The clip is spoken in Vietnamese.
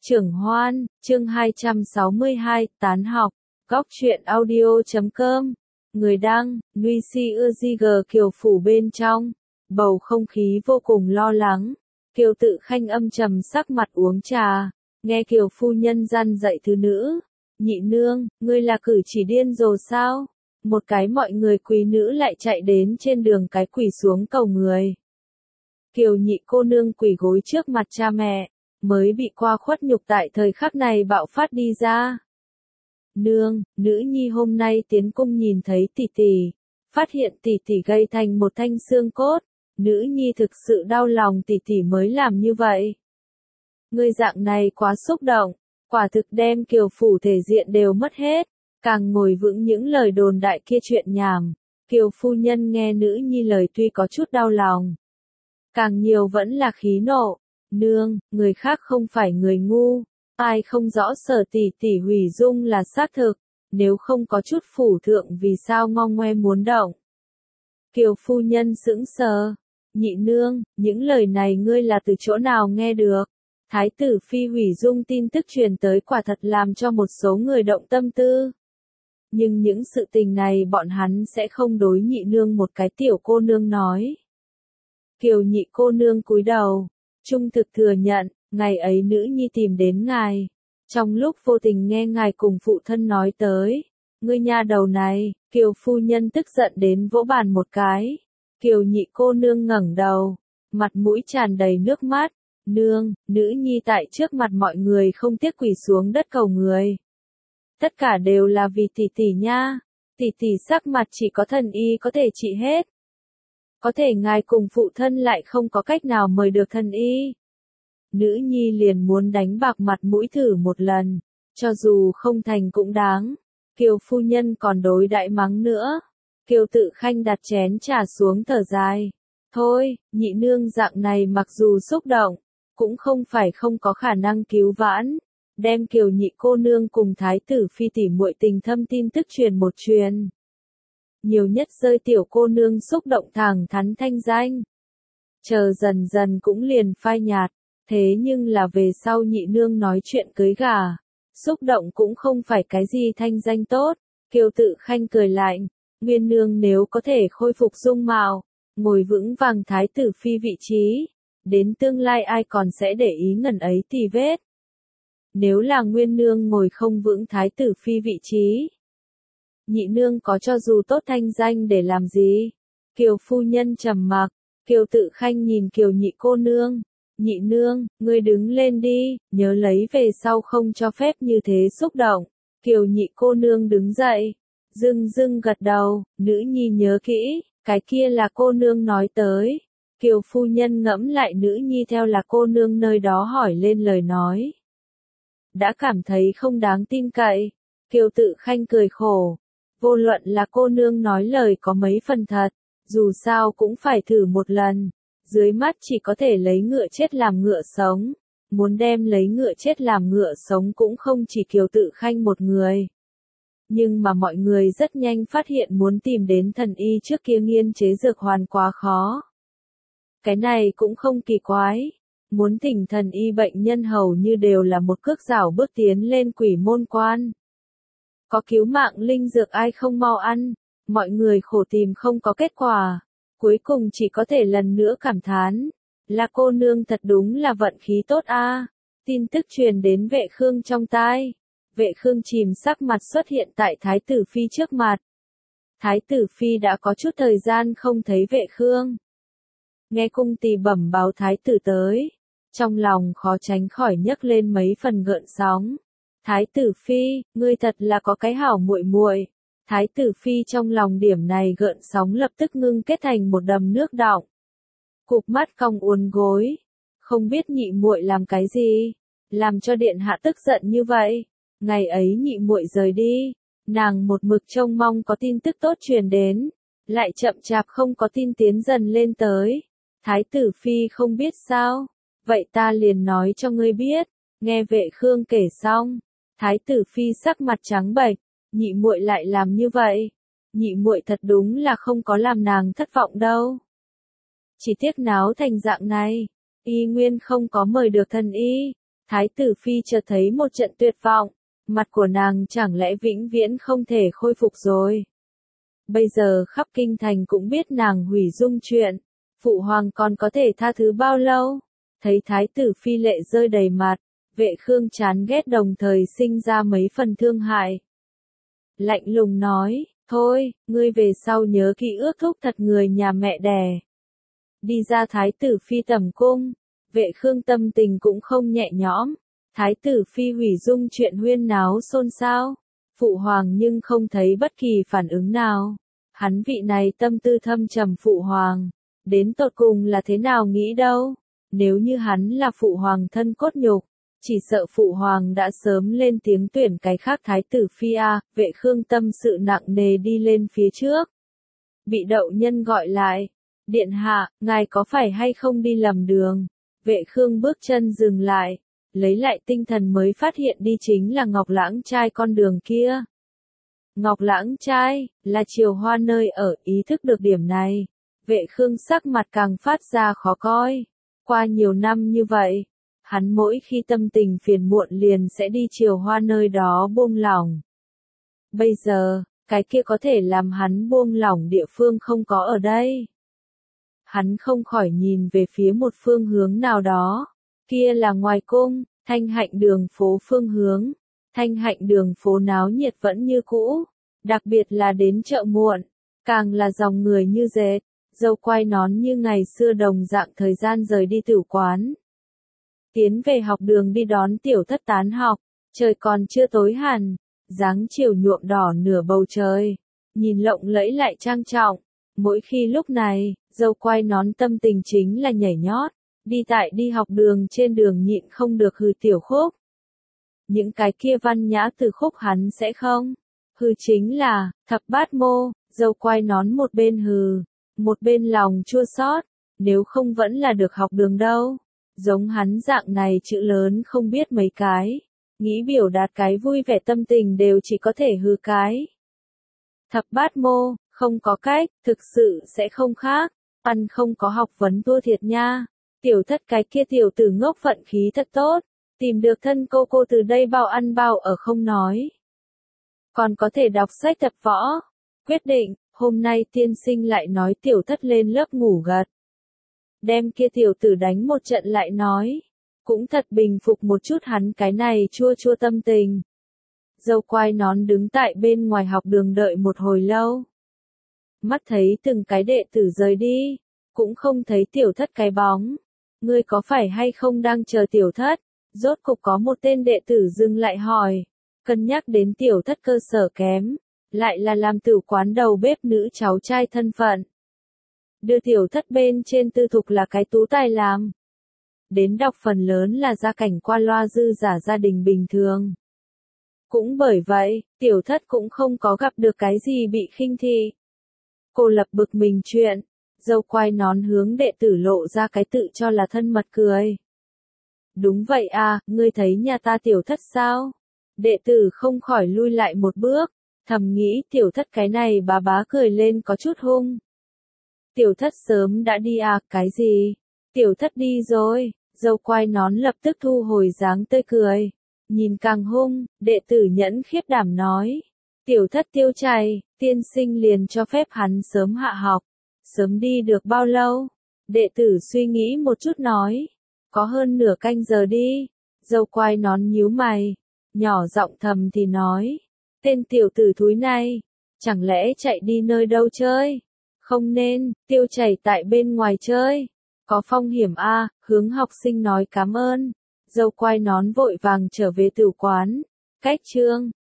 Trưởng Hoan, chương 262, tán học, góc truyện audio.com, người đăng, Nguy Si Ư Kiều Phủ bên trong, bầu không khí vô cùng lo lắng, Kiều Tự Khanh âm trầm sắc mặt uống trà, nghe Kiều phu nhân gian dạy thứ nữ, nhị nương, ngươi là cử chỉ điên rồ sao? Một cái mọi người quý nữ lại chạy đến trên đường cái quỳ xuống cầu người. Kiều nhị cô nương quỳ gối trước mặt cha mẹ, mới bị qua khuất nhục tại thời khắc này bạo phát đi ra. Nương, nữ nhi hôm nay tiến cung nhìn thấy tỷ tỷ, phát hiện tỷ tỷ gây thành một thanh xương cốt, nữ nhi thực sự đau lòng tỷ tỷ mới làm như vậy. Ngươi dạng này quá xúc động, quả thực đem Kiều phủ thể diện đều mất hết, càng ngồi vững những lời đồn đại kia chuyện nhảm. Kiều phu nhân nghe nữ nhi lời tuy có chút đau lòng, càng nhiều vẫn là khí nộ. Nương, người khác không phải người ngu, ai không rõ Sở tỷ tỷ hủy dung là xác thực, nếu không có chút phủ thượng vì sao ngong ngoe muốn động. Kiều phu nhân sững sờ, nhị nương, những lời này ngươi là từ chỗ nào nghe được? Thái tử phi hủy dung tin tức truyền tới quả thật làm cho một số người động tâm tư. Nhưng những sự tình này bọn hắn sẽ không đối nhị nương một cái tiểu cô nương nói. Kiều nhị cô nương cúi đầu, trung thực thừa nhận, ngày ấy nữ nhi tìm đến ngài. Trong lúc vô tình nghe ngài cùng phụ thân nói tới, ngươi nha đầu này, Kiều phu nhân tức giận đến vỗ bàn một cái. Kiều nhị cô nương ngẩng đầu, mặt mũi tràn đầy nước mắt. Nương, nữ nhi tại trước mặt mọi người không tiếc quỳ xuống đất cầu người. Tất cả đều là vì tỷ tỷ nha, tỷ tỷ sắc mặt chỉ có thần y có thể trị hết. Có thể ngài cùng phụ thân lại không có cách nào mời được thần y. Nữ nhi liền muốn đánh bạc mặt mũi thử một lần, cho dù không thành cũng đáng. Kiều phu nhân còn đối đại mắng nữa. Kiều Tự Khanh đặt chén trà xuống thở dài. Thôi, nhị nương dạng này mặc dù xúc động, cũng không phải không có khả năng cứu vãn. Đem Kiều nhị cô nương cùng thái tử phi tỉ muội tình thâm tin tức truyền một truyền. Nhiều nhất rơi tiểu cô nương xúc động thẳng thắn thanh danh. Chờ dần dần cũng liền phai nhạt, thế nhưng là về sau nhị nương nói chuyện cưới gả, xúc động cũng không phải cái gì thanh danh tốt. Kiều Tự Khanh cười lạnh, Nguyên nương nếu có thể khôi phục dung mạo, ngồi vững vàng thái tử phi vị trí, đến tương lai ai còn sẽ để ý ngần ấy tì vết. Nếu là Nguyên nương ngồi không vững thái tử phi vị trí, nhị nương có cho dù tốt thanh danh để làm gì? Kiều phu nhân trầm mặc, Kiều Tự Khanh nhìn Kiều nhị cô nương. Nhị nương, ngươi đứng lên đi, nhớ lấy về sau không cho phép như thế xúc động. Kiều nhị cô nương đứng dậy, dưng gật đầu, nữ nhi nhớ kỹ, cái kia là cô nương nói tới. Kiều phu nhân ngẫm lại nữ nhi theo là cô nương nơi đó hỏi lên lời nói. Đã cảm thấy không đáng tin cậy. Kiều Tự Khanh cười khổ. Vô luận là cô nương nói lời có mấy phần thật, dù sao cũng phải thử một lần. Dưới mắt chỉ có thể lấy ngựa chết làm ngựa sống. Muốn đem lấy ngựa chết làm ngựa sống cũng không chỉ Kiều Tự Khanh một người. Nhưng mà mọi người rất nhanh phát hiện muốn tìm đến thần y trước kia nghiên chế dược hoàn quá khó. Cái này cũng không kỳ quái. Muốn thỉnh thần y bệnh nhân hầu như đều là một cước dảo bước tiến lên quỷ môn quan. Có cứu mạng linh dược ai không mau ăn, mọi người khổ tìm không có kết quả. Cuối cùng chỉ có thể lần nữa cảm thán, là cô nương thật đúng là vận khí tốt a. Tin tức truyền đến Vệ Khương trong tai. Vệ Khương chìm sắc mặt xuất hiện tại Thái tử phi trước mặt. Thái tử phi đã có chút thời gian không thấy Vệ Khương. Nghe cung tỳ bẩm báo thái tử tới, trong lòng khó tránh khỏi nhấc lên mấy phần gợn sóng. Thái tử phi, ngươi thật là có cái hảo muội muội. Thái tử phi trong lòng điểm này gợn sóng lập tức ngưng kết thành một đầm nước đọng. Cụp mắt cong uốn gối, không biết nhị muội làm cái gì, làm cho điện hạ tức giận như vậy. Ngày ấy nhị muội rời đi, nàng một mực trông mong có tin tức tốt truyền đến, lại chậm chạp không có tin tiến dần lên tới. Thái tử phi không biết sao, vậy ta liền nói cho ngươi biết. Nghe Vệ Khương kể xong, thái tử phi sắc mặt trắng bệch, nhị muội lại làm như vậy, nhị muội thật đúng là không có làm nàng thất vọng đâu. Chỉ tiếc náo thành dạng này, y nguyên không có mời được thần y. Thái tử phi chợt thấy một trận tuyệt vọng, mặt của nàng chẳng lẽ vĩnh viễn không thể khôi phục rồi. Bây giờ khắp kinh thành cũng biết nàng hủy dung chuyện, phụ hoàng còn có thể tha thứ bao lâu? Thấy thái tử phi lệ rơi đầy mặt, Vệ Khương chán ghét đồng thời sinh ra mấy phần thương hại. Lạnh lùng nói, thôi, ngươi về sau nhớ kỹ ước thúc thật người nhà mẹ đẻ. Đi ra thái tử phi tẩm cung, Vệ Khương tâm tình cũng không nhẹ nhõm. Thái tử phi hủy dung chuyện huyên náo xôn xao, phụ hoàng nhưng không thấy bất kỳ phản ứng nào. Hắn vị này tâm tư thâm trầm phụ hoàng, đến tột cùng là thế nào nghĩ đâu? Nếu như hắn là phụ hoàng thân cốt nhục, chỉ sợ phụ hoàng đã sớm lên tiếng tuyển cái khác thái tử phi a. Vệ Khương tâm sự nặng nề đi lên phía trước. Bị đậu nhân gọi lại, điện hạ, ngài có phải hay không đi lầm đường? Vệ Khương bước chân dừng lại, lấy lại tinh thần mới phát hiện đi chính là Ngọc Lãng trai con đường kia. Ngọc Lãng trai, là Triều Hoa nơi ở, ý thức được điểm này. Vệ Khương sắc mặt càng phát ra khó coi. Qua nhiều năm như vậy, hắn mỗi khi tâm tình phiền muộn liền sẽ đi Triều Hoa nơi đó buông lỏng. Bây giờ, cái kia có thể làm hắn buông lỏng địa phương không có ở đây. Hắn không khỏi nhìn về phía một phương hướng nào đó. Kia là ngoài cung, Thanh Hạnh đường phố phương hướng. Thanh Hạnh đường phố náo nhiệt vẫn như cũ, đặc biệt là đến chợ muộn, càng là dòng người như dệt, dâu quai nón như ngày xưa đồng dạng thời gian rời đi tử quán. Tiến về học đường đi đón tiểu thất tán học, trời còn chưa tối hẳn, dáng chiều nhuộm đỏ nửa bầu trời, nhìn lộng lẫy lại trang trọng. Mỗi khi lúc này, dâu quai nón tâm tình chính là nhảy nhót, đi học đường trên đường nhịn không được hừ tiểu khúc. Những cái kia văn nhã từ khúc hắn sẽ không. Hừ chính là, thập bát mô, dâu quai nón một bên hừ, một bên lòng chua xót, nếu không vẫn là được học đường đâu. Giống hắn dạng này chữ lớn không biết mấy cái, nghĩ biểu đạt cái vui vẻ tâm tình đều chỉ có thể hừ cái. Thập bát mô, không có cách, thực sự sẽ không khác, ăn không có học vấn thua thiệt nha. Tiểu thất cái kia tiểu tử ngốc vận khí thật tốt, tìm được thân cô từ đây bao ăn bao ở không nói. Còn có thể đọc sách tập võ. Quyết định, hôm nay tiên sinh lại nói tiểu thất lên lớp ngủ gật. Đem kia tiểu tử đánh một trận lại nói. Cũng thật bình phục một chút hắn cái này chua chua tâm tình. Dâu quai nón đứng tại bên ngoài học đường đợi một hồi lâu. Mắt thấy từng cái đệ tử rời đi, cũng không thấy tiểu thất cái bóng. Ngươi có phải hay không đang chờ tiểu thất? Rốt cục có một tên đệ tử dừng lại hỏi. Cân nhắc đến tiểu thất cơ sở kém, lại là làm tử quán đầu bếp nữ cháu trai thân phận. Đưa tiểu thất bên trên tư thục là cái tú tài làm. Đến đọc phần lớn là gia cảnh qua loa dư giả gia đình bình thường. Cũng bởi vậy, tiểu thất cũng không có gặp được cái gì bị khinh thị. Cô lập bực mình chuyện, dâu quai nón hướng đệ tử lộ ra cái tự cho là thân mật cười. Đúng vậy à, ngươi thấy nhà ta tiểu thất sao? Đệ tử không khỏi lui lại một bước, thầm nghĩ tiểu thất cái này bá cười lên có chút hung. Tiểu thất sớm đã đi à, cái gì? Tiểu thất đi rồi, dâu quai nón lập tức thu hồi dáng tươi cười. Nhìn càng hung, đệ tử nhẫn khiếp đảm nói. Tiểu thất tiêu chảy, tiên sinh liền cho phép hắn sớm hạ học. Sớm đi được bao lâu? Đệ tử suy nghĩ một chút nói. Có hơn nửa canh giờ đi. Dâu quai nón nhíu mày. Nhỏ giọng thầm thì nói. Tên tiểu tử thúi này. Chẳng lẽ chạy đi nơi đâu chơi? Không nên, tiêu chảy tại bên ngoài chơi. Có phong hiểm a. Hướng học sinh nói cảm ơn. Dâu quai nón vội vàng trở về tử quán. Cách chương